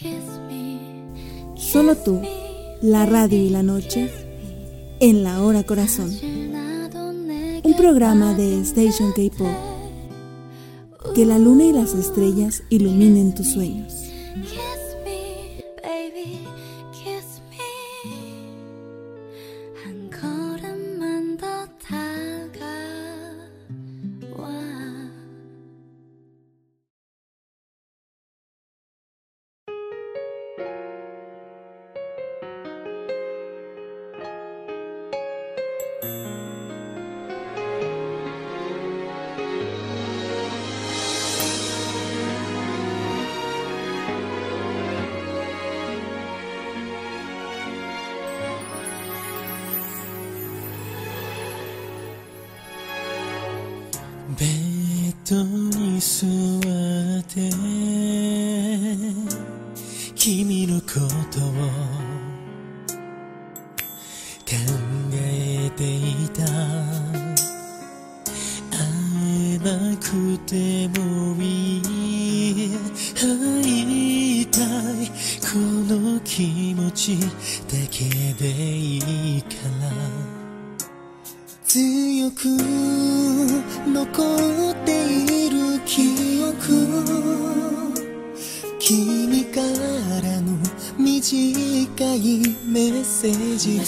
Solo tú, la radio y la noche, en la hora corazón. Un programa de Station K-Pop. Que la luna y las estrellas iluminen tus sueños. ベッドに座って君のことを考えていた。会えなくてもいい、会いたい、この気持ちだけでいいから、強く残っている記憶、君からの短いメッセージが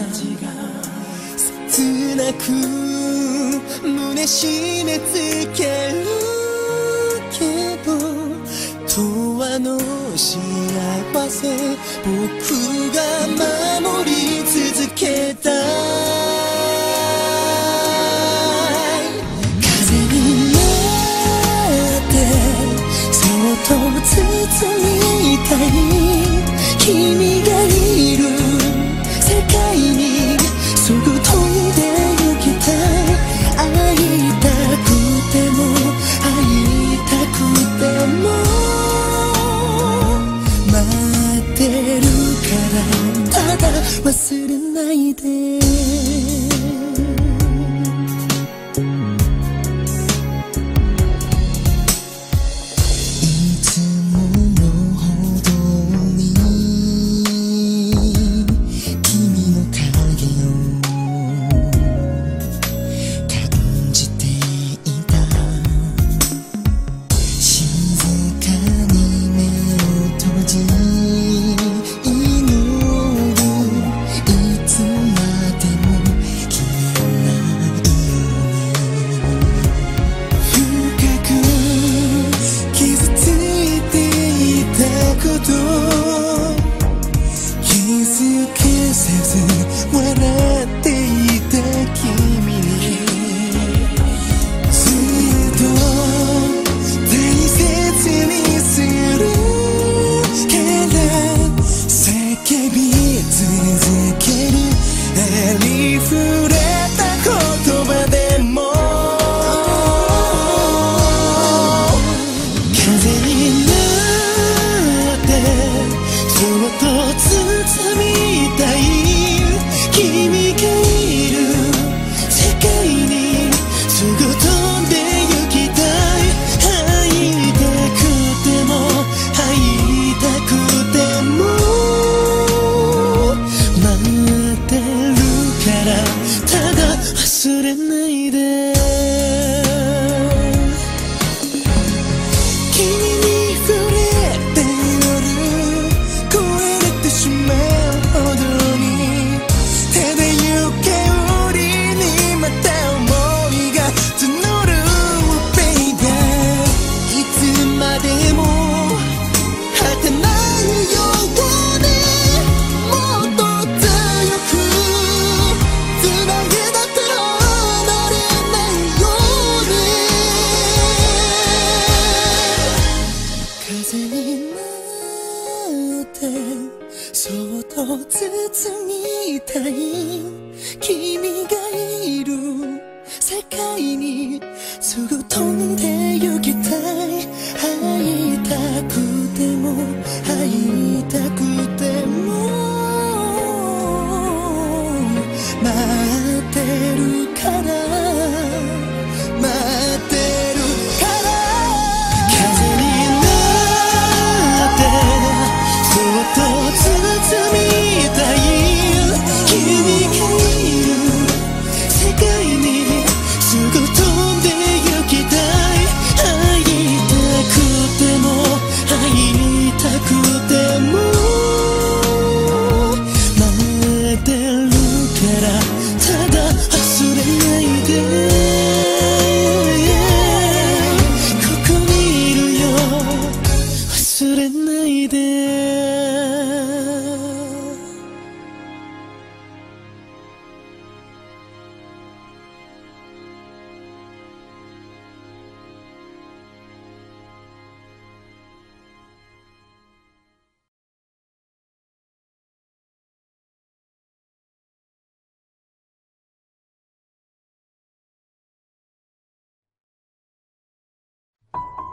切なく胸締め付けるけど、永遠の幸せ僕が守り続けたい。風になってそっと包みたい、君がいる世界にすぐ飛んで行きたい。会いたくても会いたくても待ってるから、ただ忘れないで。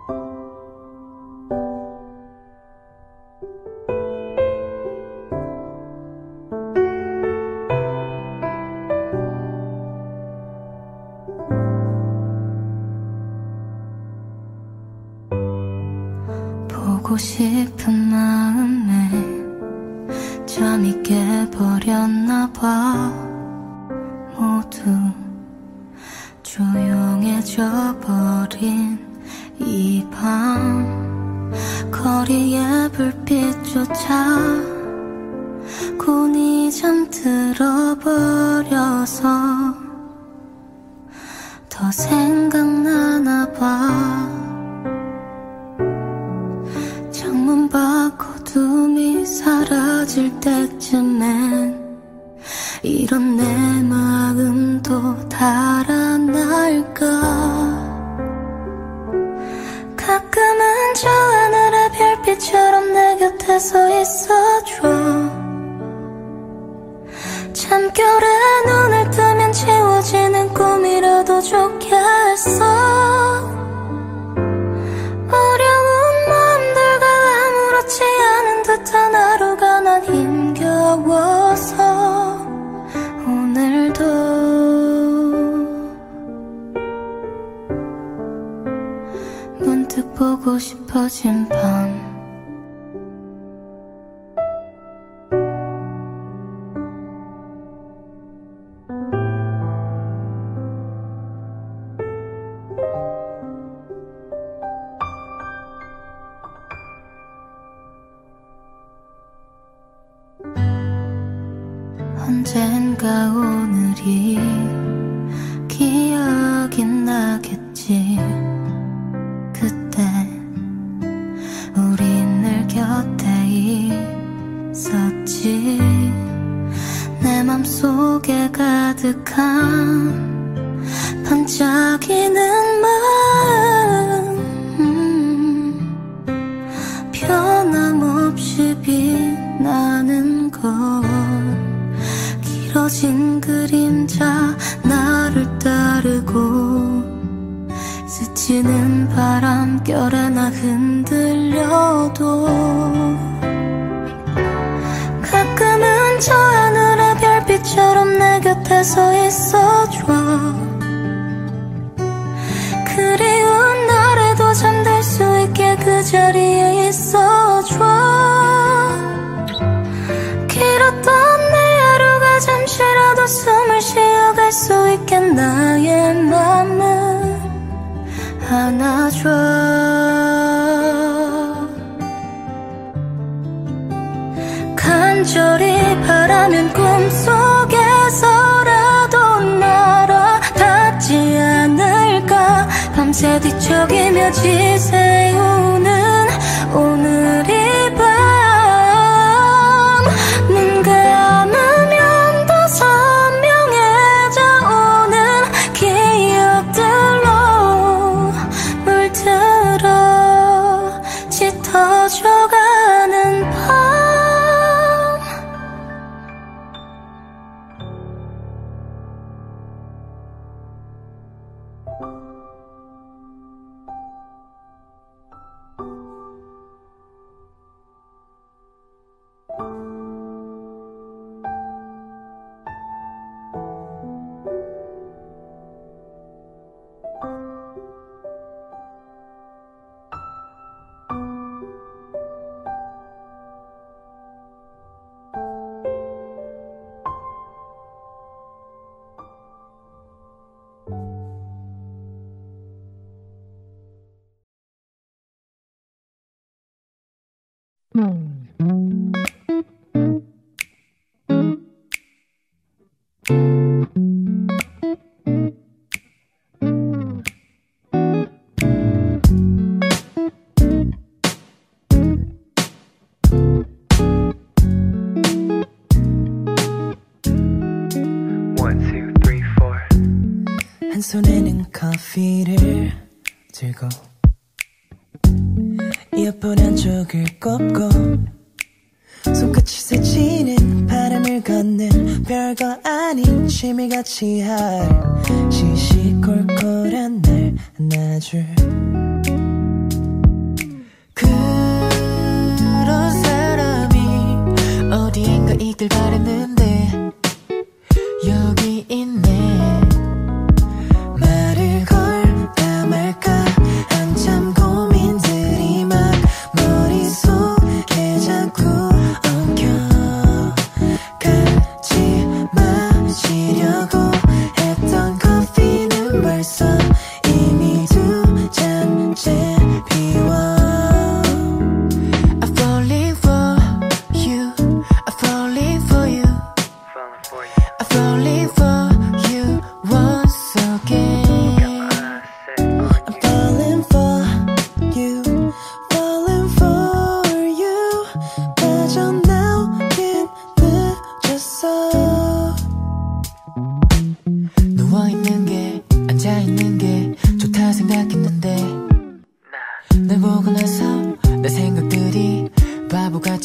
보고 싶은 마음에 잠이 깨버렸나 봐. 모두 조용해져 버린 이 밤, 거리의 불빛조차 곤히 잠들어 버려서 더 생각나나 봐. 창문 밖 어둠이 사라질 때쯤엔 이런 내 마음도 달아날까. 가끔은 저 하늘의 별빛처럼 내 곁에 서 있어줘. 잠결에 눈을 뜨면 지워지는 꿈이라도 좋겠어. 어려운 마음들과 아무렇지 않은 듯한 하루가 난 힘겨워서 오늘도 문득 보고 싶어진 밤. 언젠가 오늘이 기억이 나겠지. 그때 우린 늘 곁에 있었지. 내 맘속에 가득한 반짝이는 마음, 변함없이 빛나는 것. 길어진 그림자 나를 따르고 스치는 바람결에 나 흔들려도 가끔은 저 하늘의 별빛처럼 내 곁에 서 있어줘. 그리운 날에도 잠들 수 있게 그 자리에 있어줘. 길었던 잠시라도 숨을 쉬어갈 수 있게 나의 맘을 안아줘. 간절히 바라면 꿈속에서라도 날아 닿지 않을까. 밤새 뒤척이며 지새우는 오늘 이 밤. 눈 감으면 선명해져 오는 기억들로 물들어 짙어져가는 밤. 한 손에는 커피를 들고 이어폰 한쪽을 꼽고 손끝이 스치는 바람을 걷는 별거 아닌 취미같이 하루 시시콜콜한 날 안아줄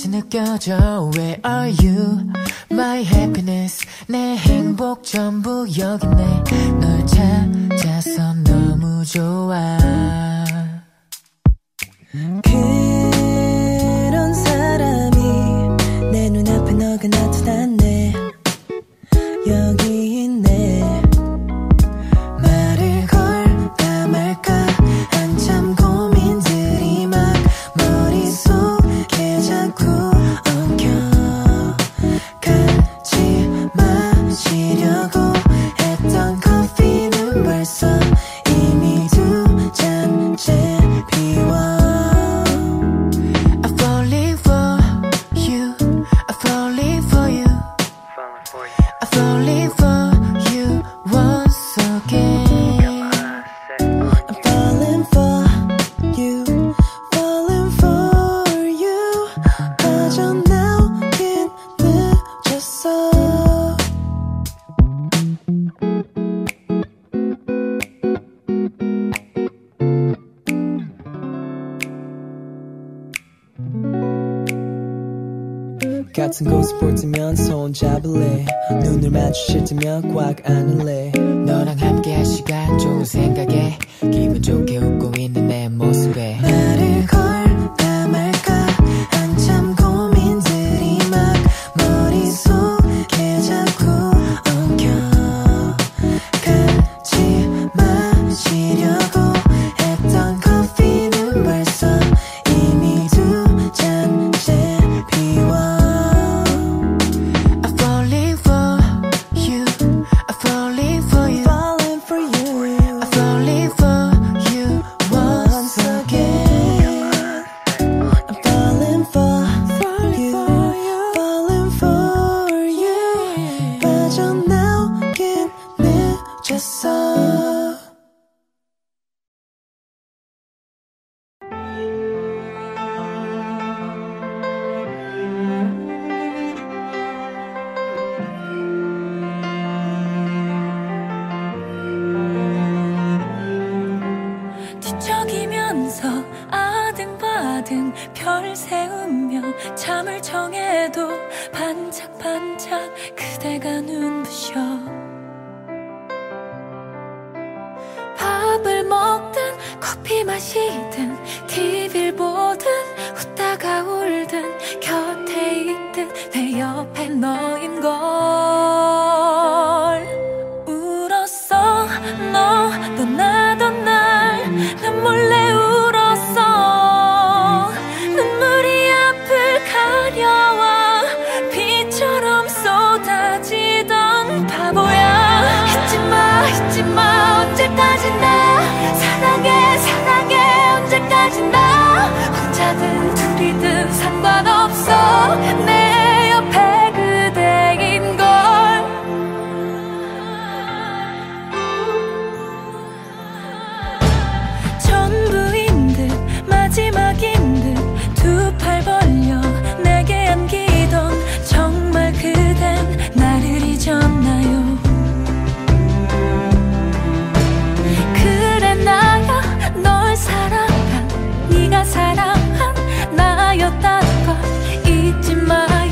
느껴져. Where are you? My happiness, 내 행복 전부 여기 있네. 널 찾아서 너무 좋아. 그런 사람이 내 눈앞에 너가 나타났네. 여기 있네. 말을 걸까 말까 한참 고민들이 막 머릿속에 자꾸 엉켜. 같이 마시려고 했던 커피는 벌써 이미 두 잔째 비워. I'm falling for you. I'm falling for you. I'm falling for you once again. I'm falling for you, falling for you. 빠져나오긴 늦었어. 같은 곳을 볼 때면 손 잡을래. 눈을 마주칠 때면 꽉 안을래. 너랑 함께 할 시간 좋은 생각에 기분 좋게 웃고 있는 내 모습에 말을 걸까 말까 한참 고민들이 막 머릿속에 자꾸 엉켜. 같이 마시려고 했던 커피는 벌써 이미 두 잔째 비워. I'm falling for you. I'm falling for you. Falling for you, I'm falling for you once again. I'm falling for you, falling for you. 빠져나오긴 늦었어. 뒤척이면서 아등바등 별 세우며 잠을 정해도 반짝반짝 그대가 눈부셔. 밥을 먹든 커피 마시든 TV를 보든 웃다가 울든 곁에 있든 내 옆에 너인 걸. 울었어 너 떠나던 날 난 몰래 울었어. 눈물이 앞을 가려와 비처럼 쏟아지던 바보야. 잊지마 언제까지나 사랑해 언제까지나. 혼자든 둘이든 상관없어 내 옆에 그대인 걸. 전부인 듯 마지막인 듯 두 팔 벌려 내게 안기던 정말 그댄 나를 잊었나요. 그래 나야 널 사랑한 네가 사랑한 나였다는 걸 잊지 마요.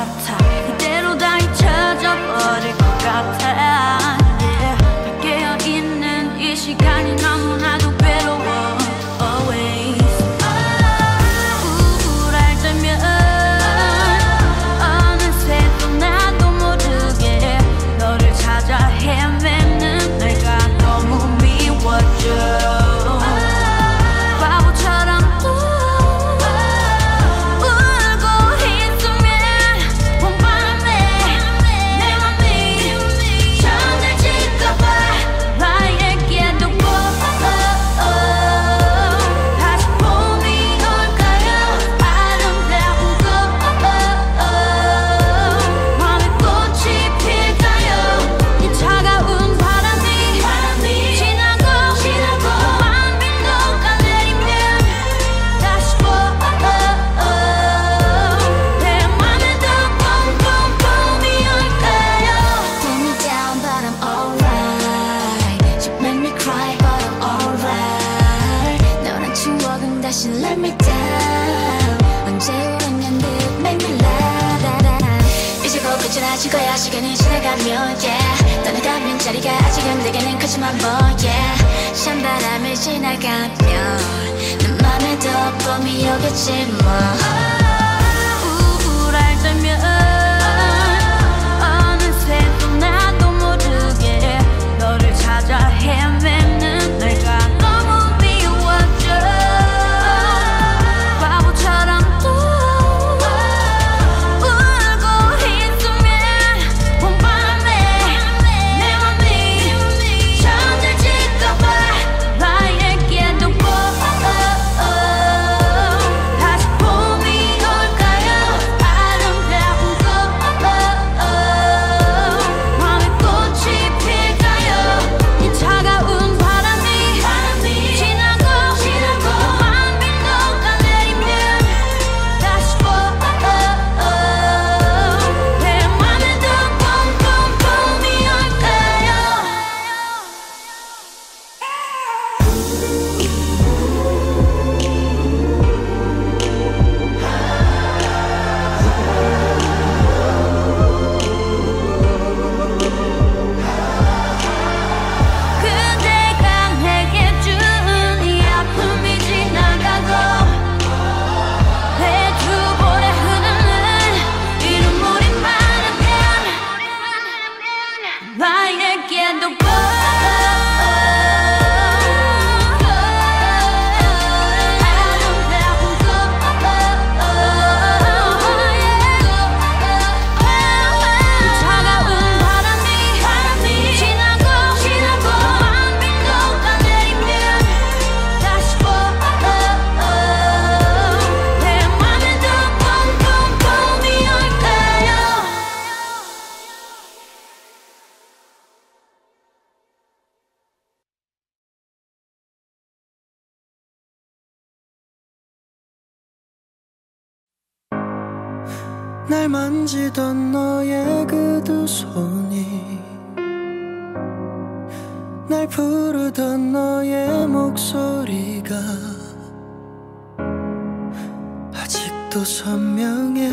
같아 그대로 다 잊혀져버릴 것 같아 yeah. 다 깨어있는 이 시간이 너무나도 괴로워 always 우울할 때면 어느새 또 나도 모르게 너를 찾아 헤매는 내가 너무 미워져 시간이 지나가면 yeah. 떠나가면 자리가 아직은 내게는 크지만 뭐 yeah. 찬바람이 지나가면 내 맘에도 봄이 오겠지 뭐 우울할 때면 어느새 또 나도 모르게 너를 찾아 헤매는 내가 너무 미워져 바보처럼 또 날 만지던 너의 그 두 손이 날 부르던 너의 목소리가 아직도 선명해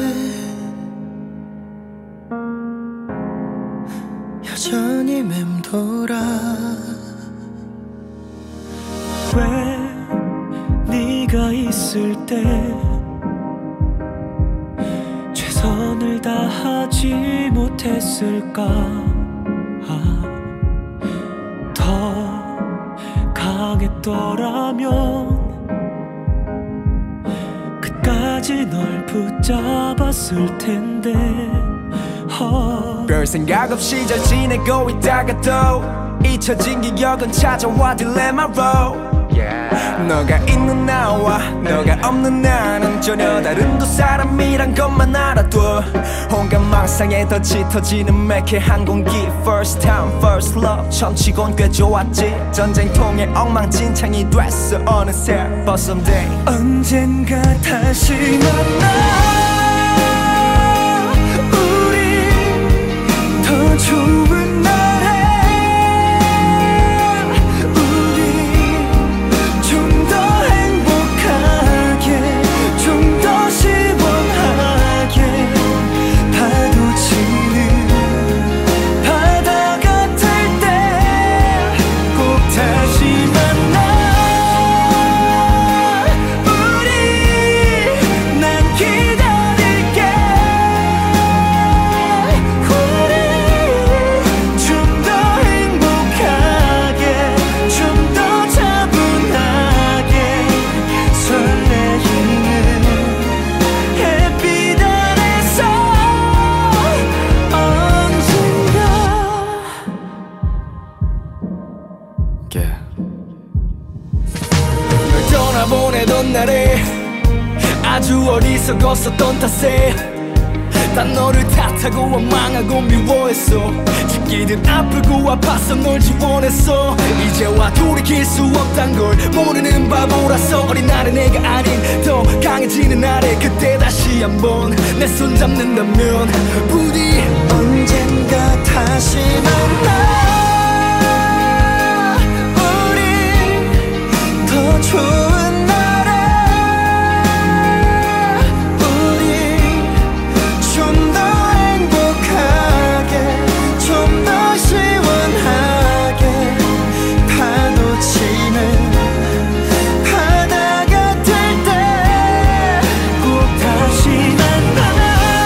여전히 맴돌아 왜 네가 있을 때 최선을 다하지 못했을까 더 강했더라면 끝까지 널 붙잡았을 텐데 별 생각 없이 잘 지내고 있다가 또 잊혀진 기억은 찾아와 딜레마로 너가 있는 나와 너가 없는 나는 전혀 다른 두 사람이란 것만 알아둬 온갖 망상에 더 짙어지는 매캐한 공기 First time first love 처음 치곤 꽤 좋았지 전쟁통에 엉망진창이 됐어 어느새 But someday 언젠가 다시 만나 우리 더 좋은 날에 썩었었던 탓에 다 너를 탓하고 원망하고 미워했어. 죽기든 아프고 아파서 널 지원했어. 이제와 돌이킬 수 없단 걸 모르는 바보라서 어린 날의 내가 아닌 더 강해지는 날에 그때 다시 한번 내 손 잡는다면 부디 언젠가 다시 만나 우리 더 좋은 날에 우리 좀 더 행복하게 좀 더 시원하게 파도 치는 바다가 될 때 꼭 다시 만나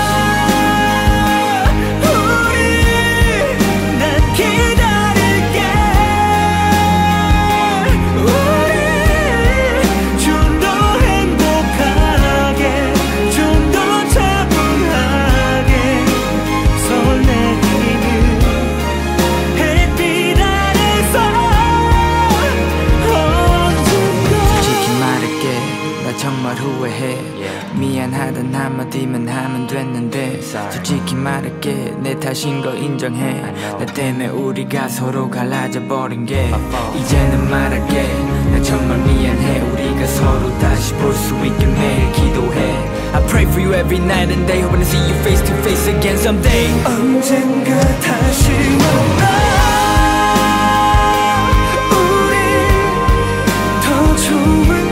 미안하단 한마디만 하면 됐는데 솔직히 말할게 내 탓인 거 인정해. 나 때문에 우리가 서로 갈라져 버린 게 이제는 말할게 나 정말 미안해. 우리가 서로 다시 볼 수 있게 매일 기도해. I pray for you every night and day hoping to see you face to face again someday. 언젠가 다시 만나 우리 더 좋은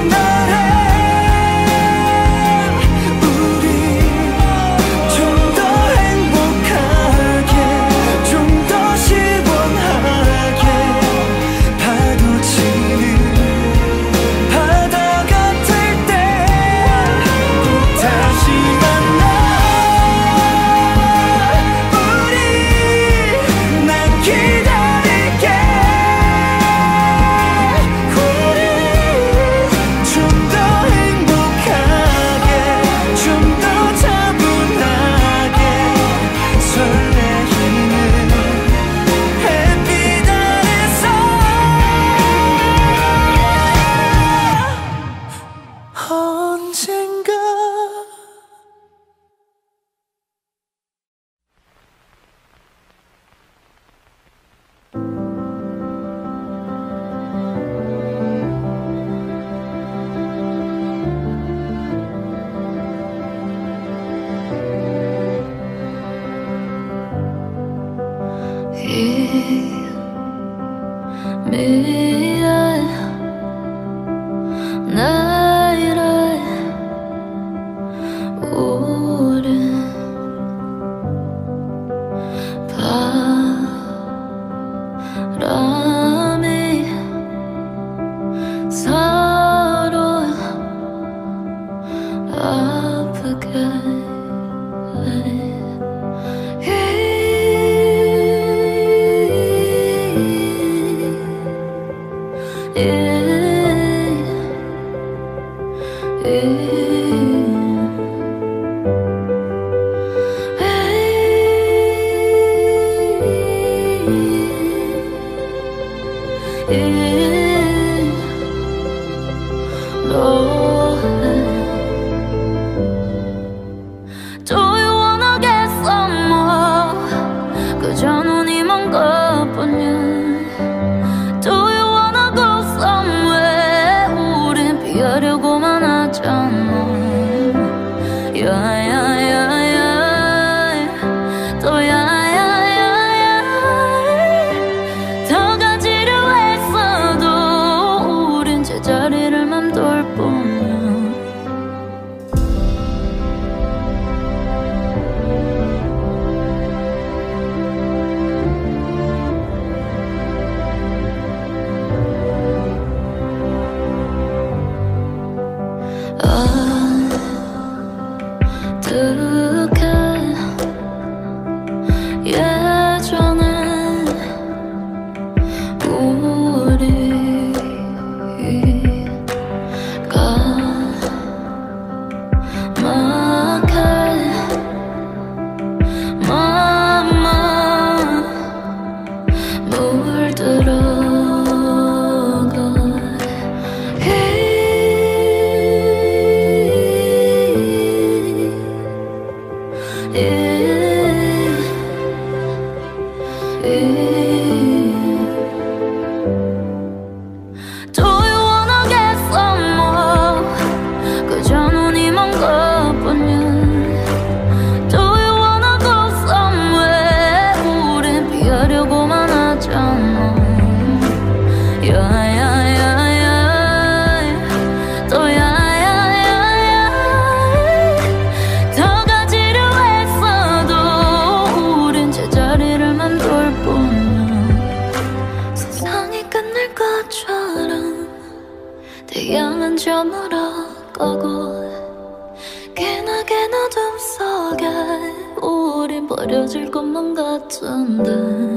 저물어 가고 개나 어둠 속에 우린 버려질 것만 같은데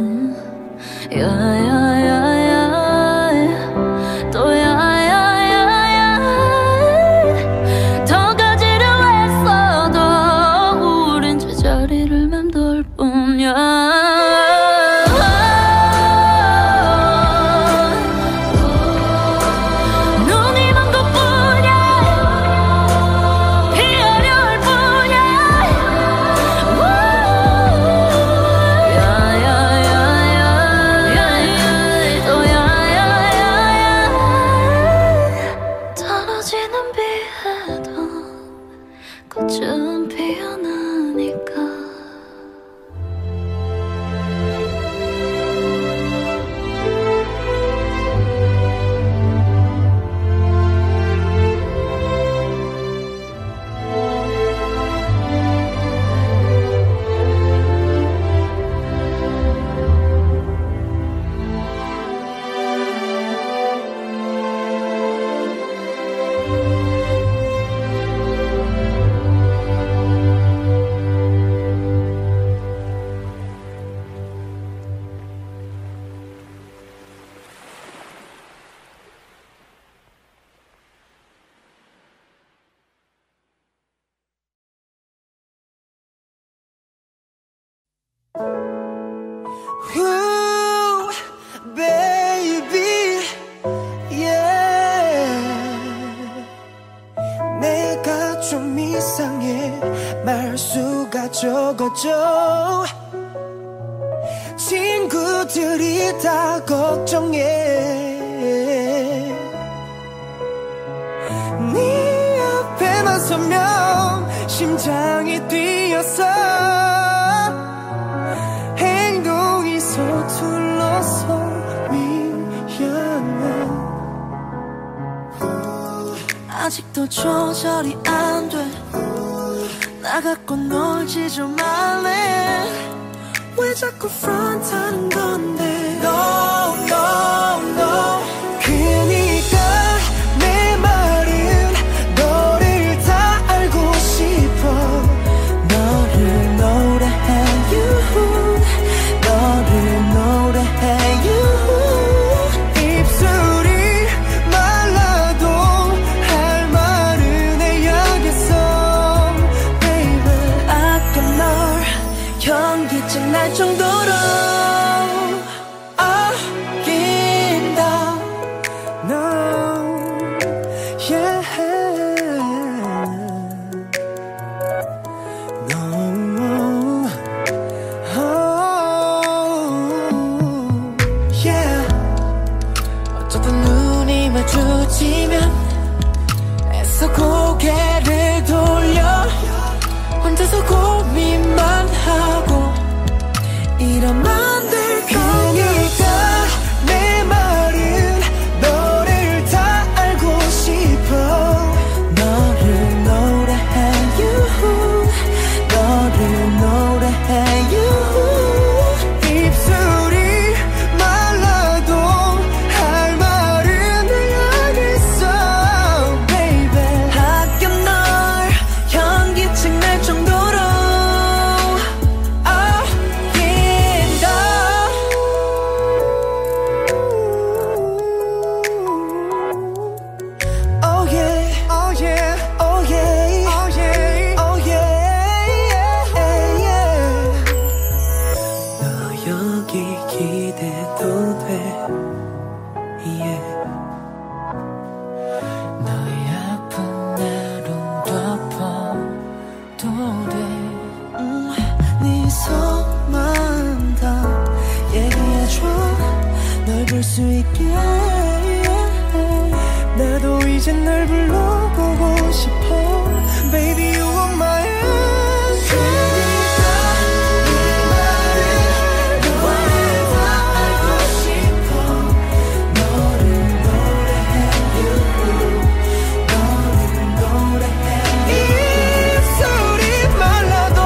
야야야야 또 야야야야 더 가지려 했어도 우린 제자리를 맴돌 뿐이야 꽃은 피어나니까 Ooh, baby, yeah. 내가 좀 이상해 말수가 적어져 친구들이 다 걱정해 네 앞에만 서면 심장이 뛰어서 서툴러서 미안해 아직도 조절이 안 돼 나 갖고 놀지 좀 말래 왜 자꾸 프런트하는 건데 No, no, no 그니까 내 말은 너를 다 알고 싶어 너를 노래해 너를 노래해요 입술이 말라도 할 말은 해야겠어 Baby 아껴 널 현기증 날 정도로 아낀다 No Yeah No 눈이 마주치면 애써 고개를 돌려 혼자서 고민만 하고 이러면 안 될 거니까 내 말은 너를 다 알고 싶어 너를 노래해요 너를 노래해요 입술이 말라도 볼 수 있게 나도 이제 널 불러보고 싶어 Baby you are my answer 네 말은 너를 다 알고 싶어 너를 노래해 너를 노래해 입술이 말라도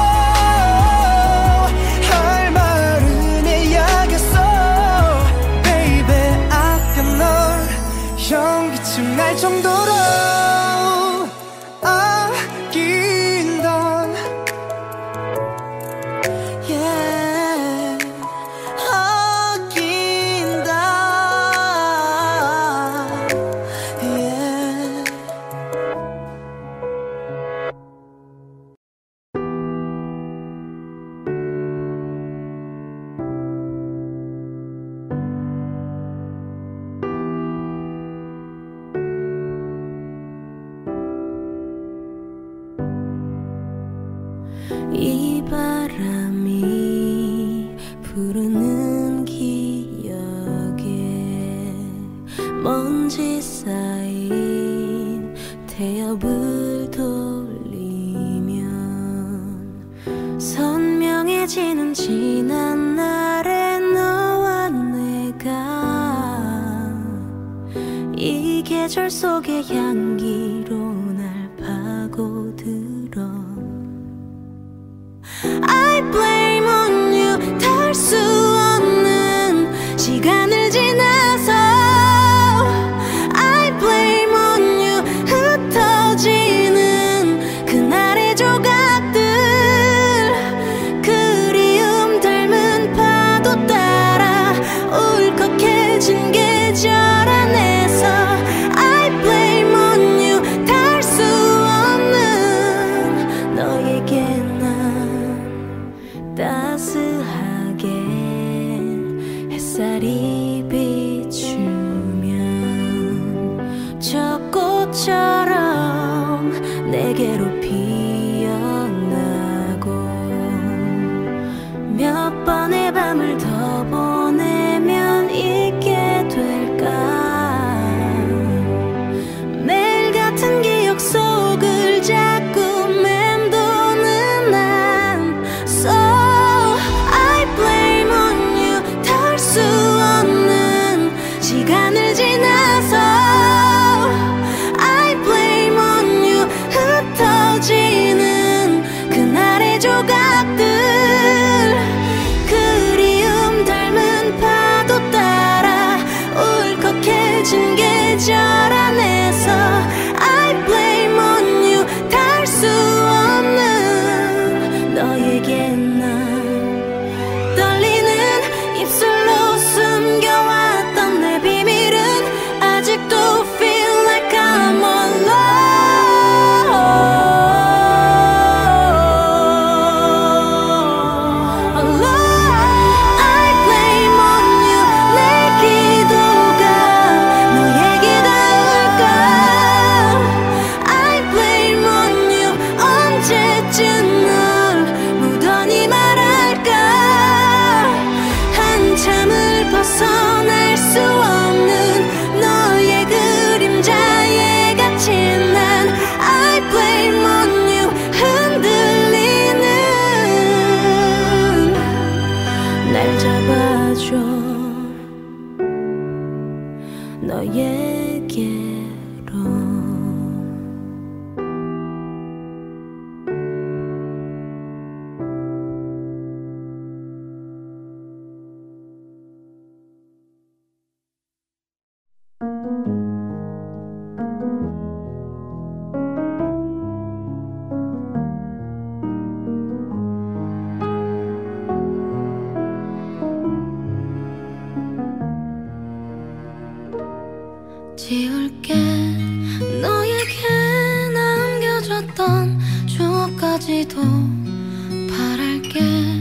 할 말은 해야겠어 현기증 날 정도로 지난 날의 너와 내가 이 계절 속의 향기로 날 파고들어 I blame on you 닿을 수 없는 시간을 지나서 I blame on you 흩어지는 그날의 조각들 그리움 닮은 파도 따라 울컥해진 계절 안에서 I blame on you 닿을 수 없는 너에게 난 따스하게 햇살이 비추면 저 꽃처럼 내게로 피어나고 몇 번의 밤을 더 보내면 잊게 될까 매일 같은 기억 속을 자꾸 맴도는 난 So I blame on you 닿을 수 없는 시간을 지나서 I blame on you 흩어지는 그날의 조각들 그리움 닮은 파도 따라 울컥해진 계절 안에서 I blame on you 닿을 수 없는 너에게 난 떨리는 입술로 숨겨왔던 내 비밀은 아직도 feel like I'm alone I blame on you 내 기도가 너에게 닿을까 I blame on you 언제쯤 널 무던히 말할까 한참을 벗어날 수 없는 너의 그림자에 갇힌 난 I blame on you 흔들리는 날 잡아줘 너에게로 지울게 너에게 남겨줬던 추억까지도 바랄게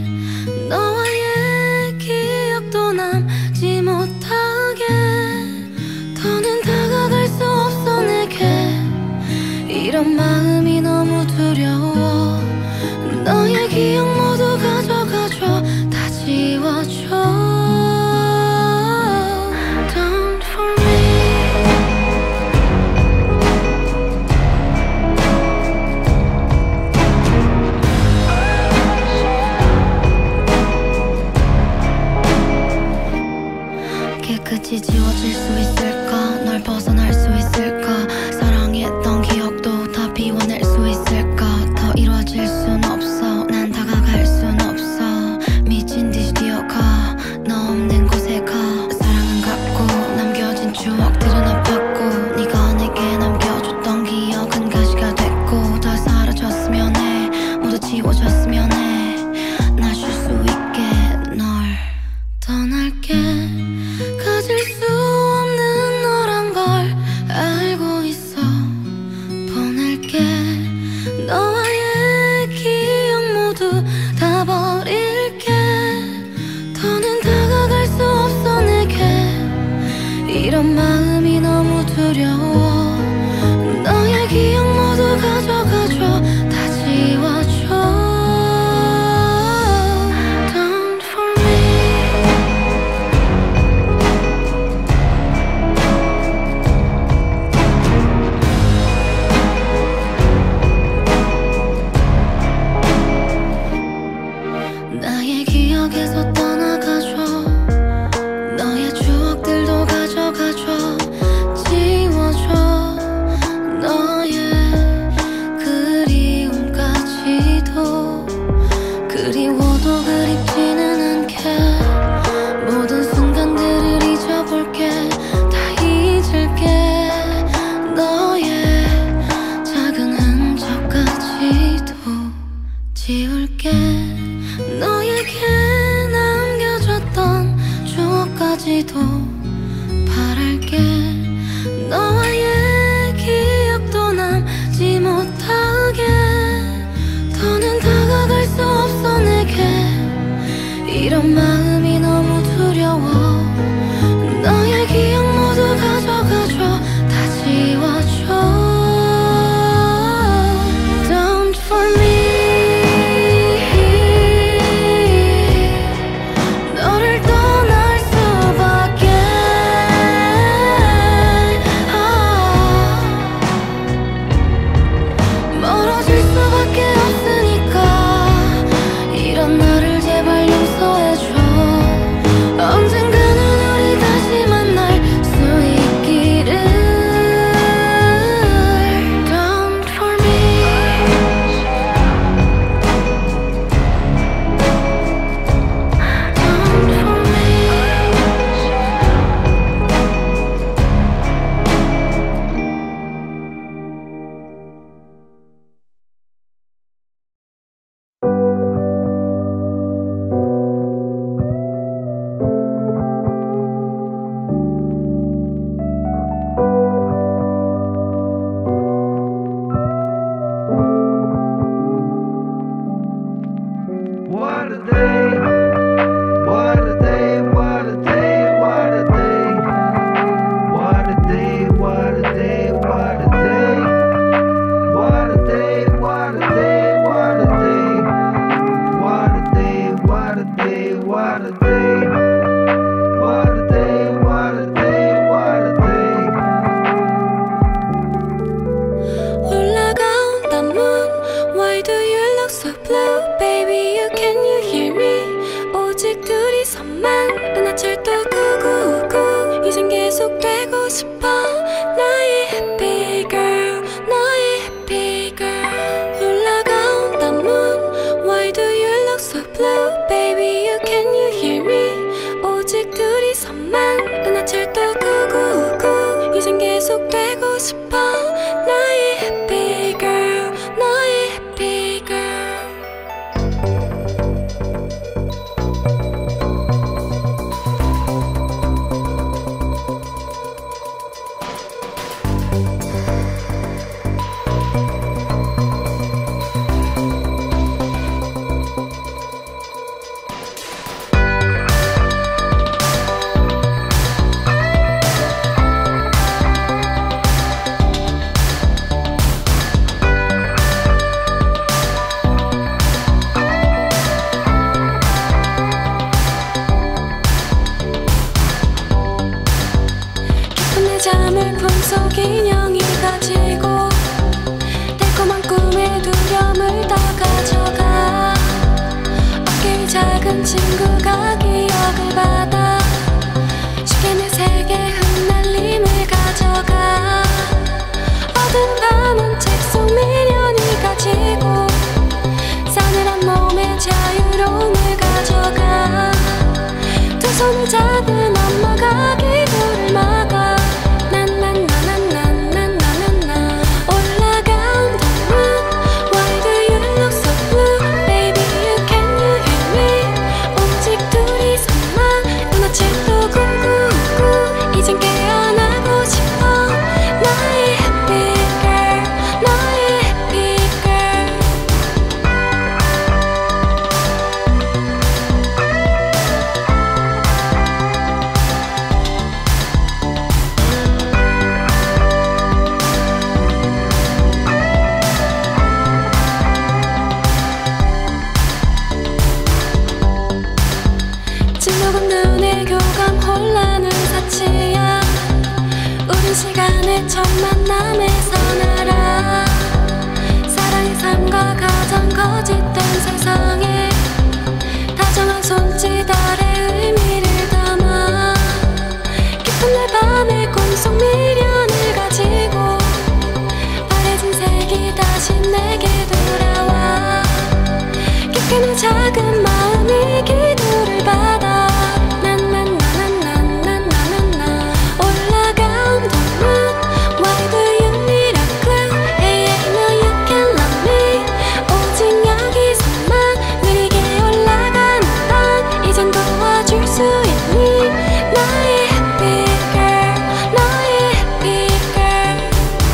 너와의 기억도 남지 못하게 더는 다가갈 수 없어 내게 이런 마음이 너무 두려워 너의 기억 모두 가져가줘 다 지워줘 Don't for me 깨끗이 지워질 수 있을까 널 벗어날 수 있을까 사랑했던 기억도 다 비워낼 수 있을까 더 이루어질 순 없어 난 다가갈 순 없어 미친 듯이 뛰어가 너 없는 곳에 가 사랑은 갖고 남겨진 추억들은 아팠고 네가 내게 남겨줬던 기억은 가시가 됐고 다 사라졌으면 해 모두 지워졌으면 해 나 쉴 수 있게 널 떠날게 가질 수 없는 너란 걸 알고 있어 보낼게 너와의 기억 모두 다 버릴게 더는 다가갈 수 없어 내게 이런 마음이 너무 두려워 너의 기억 모두 가져가줘 다 지워줘 Don't for me 나의 나의 기억에서 떠나가줘. 너의 추억들도 가져가줘. 지워줘 너의 그리움까지도. 그리워도 그립지는 않게 모든 순간들을 잊어볼게. 다 잊을게. 너의 작은 흔적까지도 지울게. 너에게 남겨줬던 추억까지도 바랄게. 너와의 기억도 남지 못하게. 더는 다가갈 수 없어 내게. 이런 마음이 너무 두려워. 너의 기억 모두 가져가줘. 다 지워줘. Don't for me. 너를 떠날 수밖에. 멀어질 수밖에 없으니까. 이런 나를 제발 용서해줘. 언젠가는 우리 다시 만날 수 있기를. Don't for me. Don't for me. What a day, what a day, what a day, what a day. What a day, what a day, what a day. What a day, what a day, what a day. What a day, what a day, what a day. What a day, what a day, what a day. 올라가온 단문. Why do you look so blue? Baby, can you hear me? 오직 둘이서만 은하철도 999. 이젠 계속되고 싶어. 나의 happy girl, 너의 happy girl. 올라가온 단문. Why do you look so blue? Baby, can you hear me? 오직 둘이서만 은하철도 999. 이젠 계속되고 싶어. 나의 happy girl, 너의 happy girl. 깊은 내 잠을 품속 인형이 가지고. 달콤한 꿈의 두려움을 다 가져가. 어깨 작은 친구가 기억을 받아. 쉽게 내 세계 흩날림을 가져가. 어두운 밤은 책 속 미련이 가지고. 싸늘한 몸의 자유로움을 가져가. 두 손을 잡은 엄마가 기도를 막아. 난난나난난난난나. 올라간 단문. Why do you look so blue? Baby, can you hear me? 오직 둘이서만 은하철도 999. 이젠 깨어나고 싶어. 나의 happy girl, 너의 happy girl. 진녹은 눈의 교감 혼란은 사치야. 우린 시간의 첫 만남에서 날아. 사랑의 삶과 가장 거짓된 상상에 다정한 어찌 달의 의미를 담아 깊은 내 밤의 꿈속 미련을 가지고 바래진 색이 다시 내게 돌아와 깊게 내 작은 마음이 기도를 받아 올라간 덤은 Why do you need a clue Hey I know you can love me 오직 여기서만 느리게 올라가는 넌 이젠 도와줄 수 있니 나의 happy girl 너의 happy girl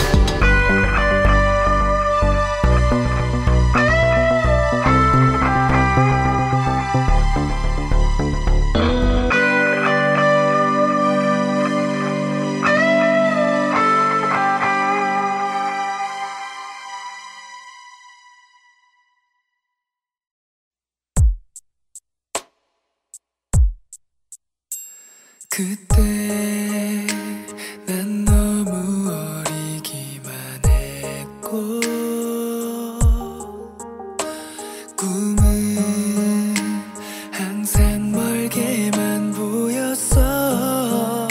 그때 난 너무 어리기만 했고 꿈은 항상 멀게만 보였어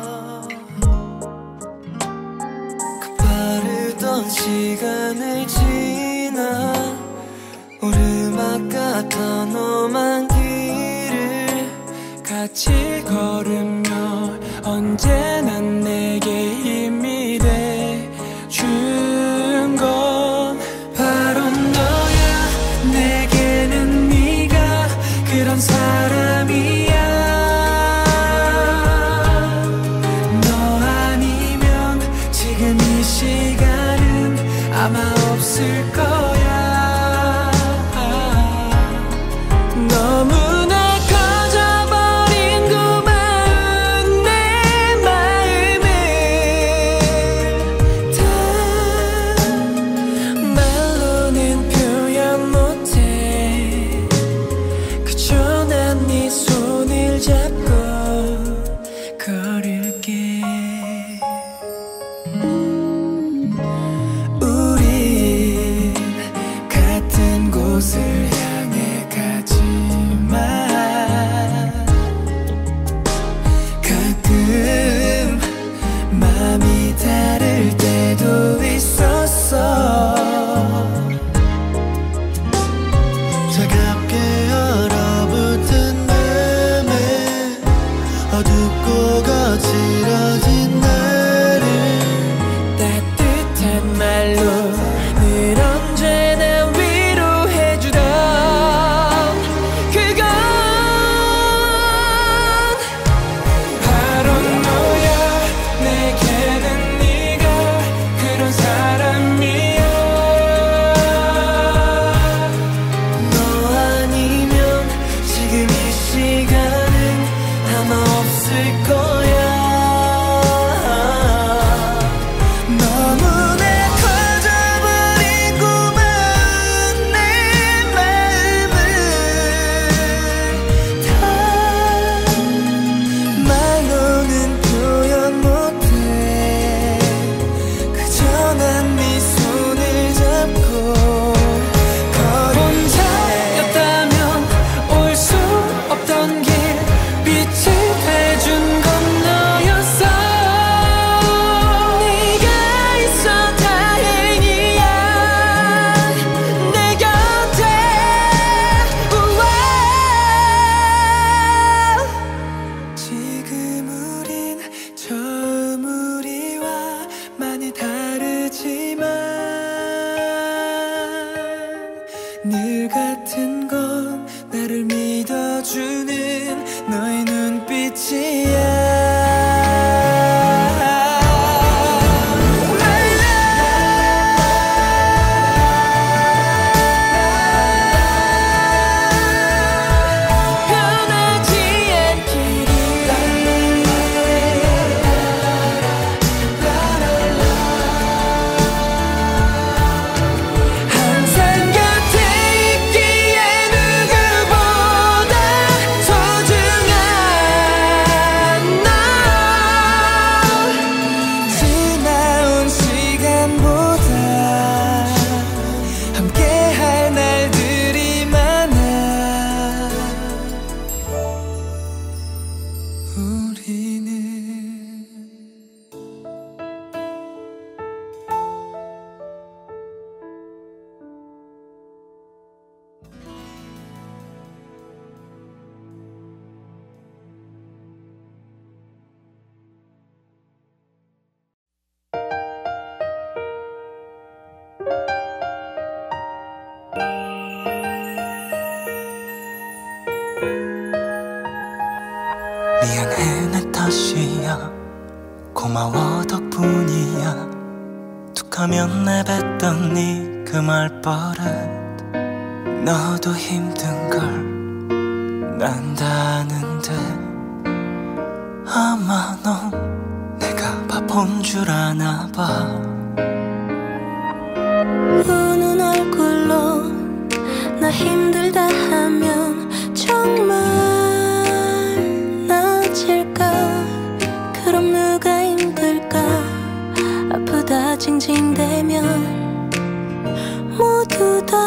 그 빠르던 시간을 지나 오르막 같던 험한 길을 같이 걸으며 언제나 내게 힘이 돼준 건 바로 너야 내게는 네가 그런 사람이야 너 아니면 지금 이 시간은 아마 없을 거야 너무나 커져버린 그 마음 내 마음을 다 말로는 표현 못해 그저 난 네 손을 잡고 걸을게 우린 같은 곳을 향해 가지만 가끔 마음이 다를 때도 있었어 차갑게 얼어붙은 맘에 어둡고 거칠어진 나를 따뜻한 말로 늘 언제나 위로해주던 그건 바로 너야 내게는 네가 그런 사람이야 너 아니면 지금 이 시간은 아마 없을 거야 너무나 커져버린 고마운 내 마음을 다 말로는 표현 못해 그저 난 네 손을 잡고 혼자였다면 올 수 없던 길 빛이 돼준 건 너였어 네가 있어 다행이야 내 곁에 우와 지금 우린 처음 우리와 많이 다르지만 늘 같은 건 나를 믿어주는 너의 눈빛이야 변하지 않기를 항상 곁에 있기에 누구보다 소중한 미안해 내 탓이야 고마워 덕분이야 툭하면 내뱉던 네 그 말버릇 너도 힘든 걸 난 다 아는데 아마 넌 내가 바본 줄 아나 봐 우는 얼굴로 나 힘들다 하면 정말 나아질까 그럼 누가 힘들까 아프다 징징대면 모두 다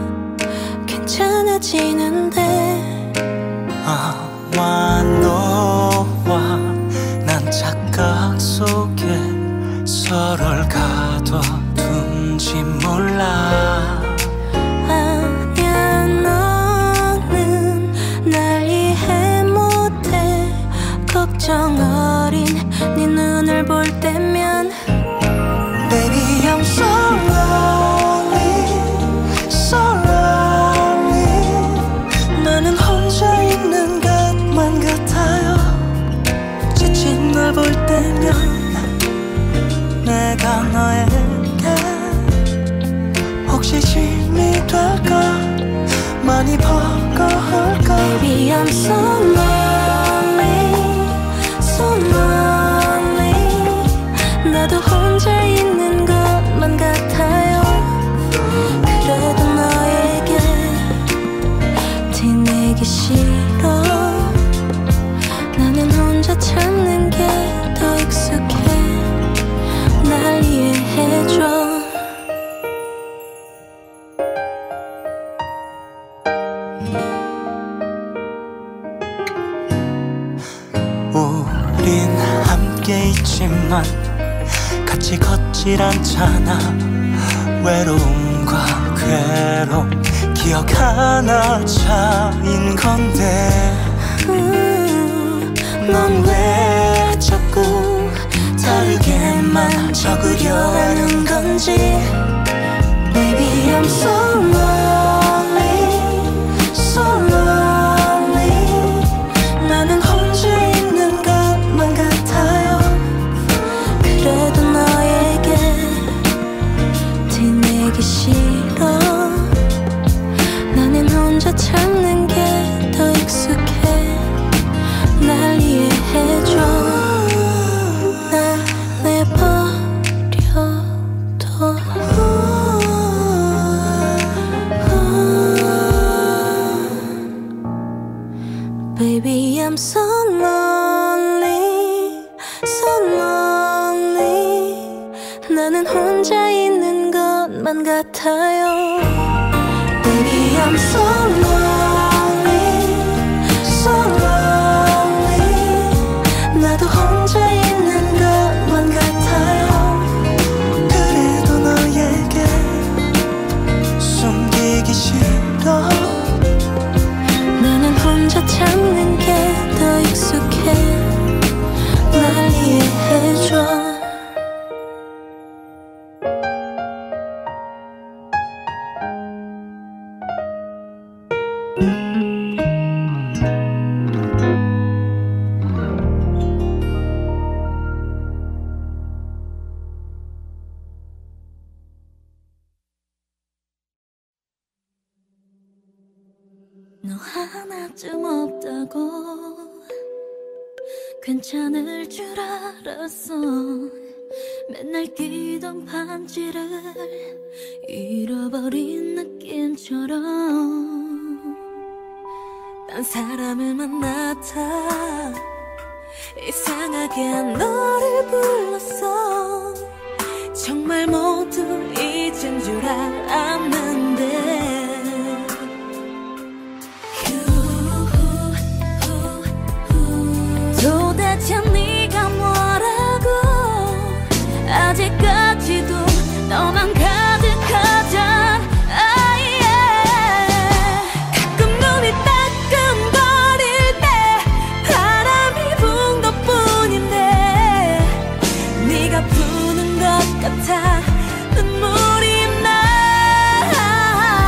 괜찮아지는데 아와 너와 난 착각 속에 서로를 가둬둔지 몰라 아니야 너는 날 이해 못해 걱정 어린 네 눈을 볼 때면 Baby I'm so lonely So lonely 나는 혼자 있는 것만 같아요 지친 널 볼 때면 내가 너에게 혹시 짐이 될까 많이 버거울까 Baby I'm so lonely So lonely 나도 혼자 있는 것만 같아요 그래도 너에게 티내기 싫어 나는 혼자 참는 게 더 익숙해 날 이해해줘 우린 함께 있지만 같이 걷질 않잖아 외로움과 괴로움 기억 하나 차인 건데 넌 왜 자꾸 다르게만 적으려 하는 건지 Baby I'm so lonely So lonely 나는 혼자 있는 것만 같아요 그래도 너에게 티내기 싫어 나는 혼자 참는 게 더 익숙해 날 이해해줘 날 내버려둬 Baby I'm so lonely So lonely 나는 혼자 있는 것만 같아요 Baby I'm so lonely So lonely 나도 혼자 있는 것만 같아요 그래도 너에게 숨기기 싫어 나는 혼자 참는 게 더 익숙해 날 이해해줘 너 하나쯤 없다고 괜찮을 줄 알았어 맨날 끼던 반지를 잃어버린 느낌처럼 딴 사람을 만나다 이상하게 너를 불렀어 정말 모두 잊은 줄 알았는데 도대체 네가 뭐라고 아직까지도 너만 가득하잖아 가끔 눈이 따끔거릴 때 바람이 분 것뿐인데 네가 부는 것 같아 눈물이 나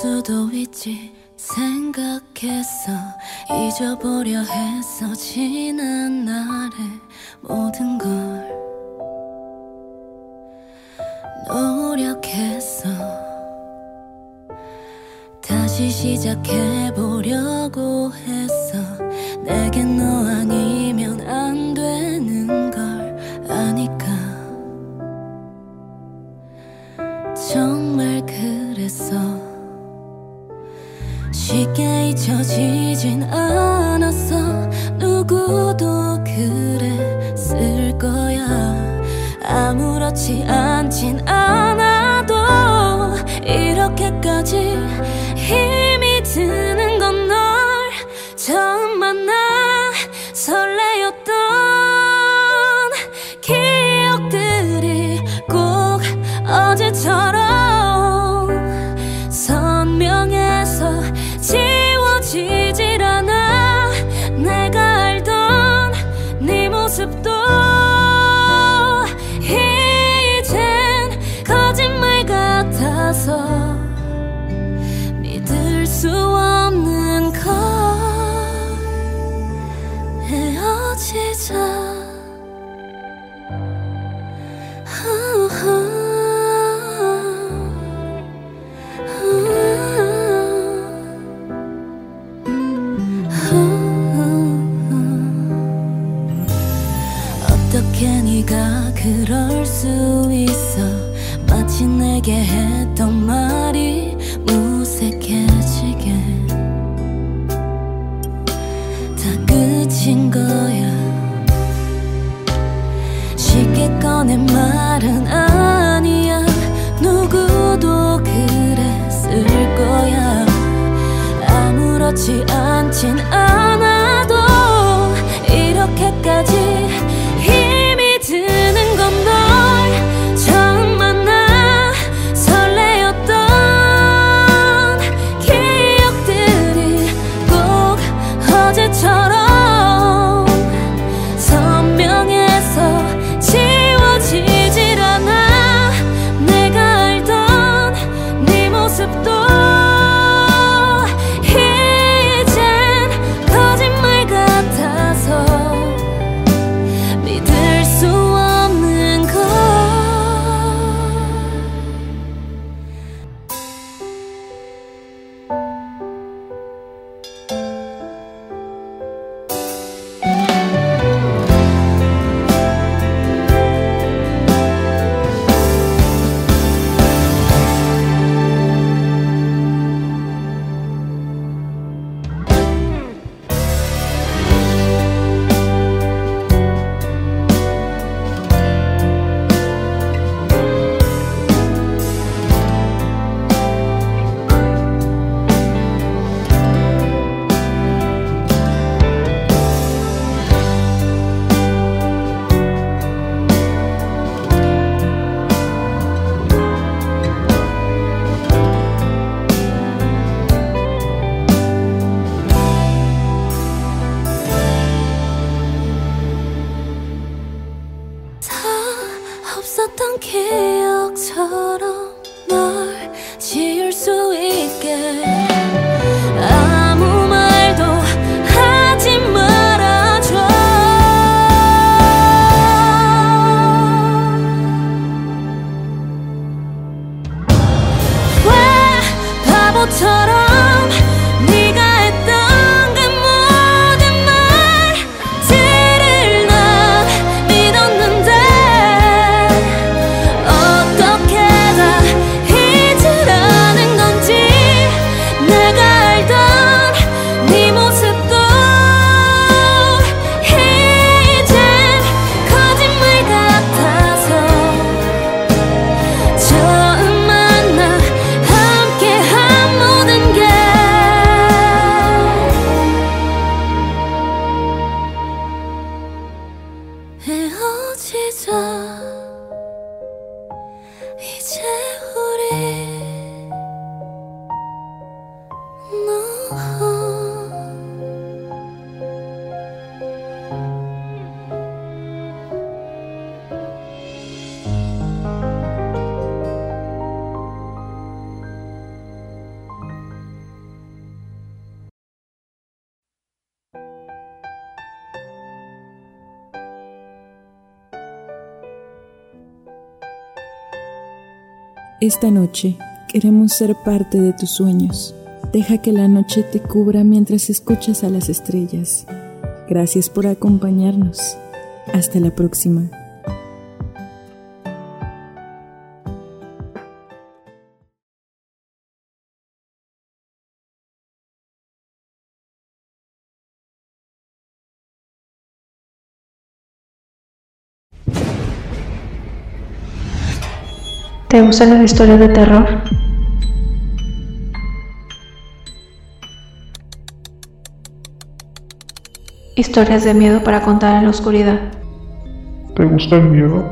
수도 있지 생각했어. 잊어보려 했어. 지난 날의 모든 걸 노력했어. 다시 시작해보려고 했어. 내겐 너 아니면 안 되는 걸 아니까. 정말 그랬어. 쉽게 잊혀지진 않았어. 누구도 그랬을 거야. 아무렇지 않진 않아도 이렇게까지 힘이 드는 건 널 처음 만나 설레었던 기억들이 꼭 어제처럼 선명해서 지워지질 않아. 내가 알던 네 모습도 이젠 거짓말 같아서 믿을 수 없는 걸. 헤어지자. 어떻게 네가 그럴 수 있어. 마치 내게 했던 말이 무색해지게 다 끝인 거야. 쉽게 꺼낸 말은 아니야. 누구도 그랬을 거야. 아무렇지 않진 않아도 이렇게까지 힘이 드는 건 널 처음 만나 설레었던 기억들이 꼭 어제처럼 선명해서 지워지질 않아. 내가 알던 네 모습도 이젠 거짓말 같아서 믿을 수 없는 걸. 없었던 기억처럼 널 지울 수 있게 아무 말도 하지 말아줘. 왜 바보처럼 네가 했던 그 모든 말들을 난 믿었는데 어떻게 Esta noche queremos ser parte de tus sueños. Deja que la noche te cubra mientras escuchas a las estrellas. Gracias por acompañarnos. Hasta la próxima. ¿Te gustan las historias de terror? Historias de miedo para contar en la oscuridad. ¿Te gusta el miedo?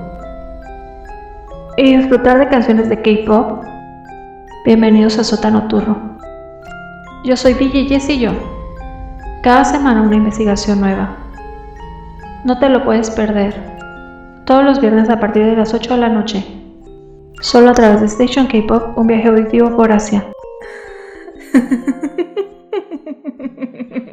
¿Y disfrutar de canciones de K-pop? Bienvenidos a Sótano Turro. Yo soy DJ Jessillo. Cada semana una investigación nueva. No te lo puedes perder. Todos los viernes a partir de las 8 de la noche. Solo a través de Station K-pop, un viaje auditivo por Asia.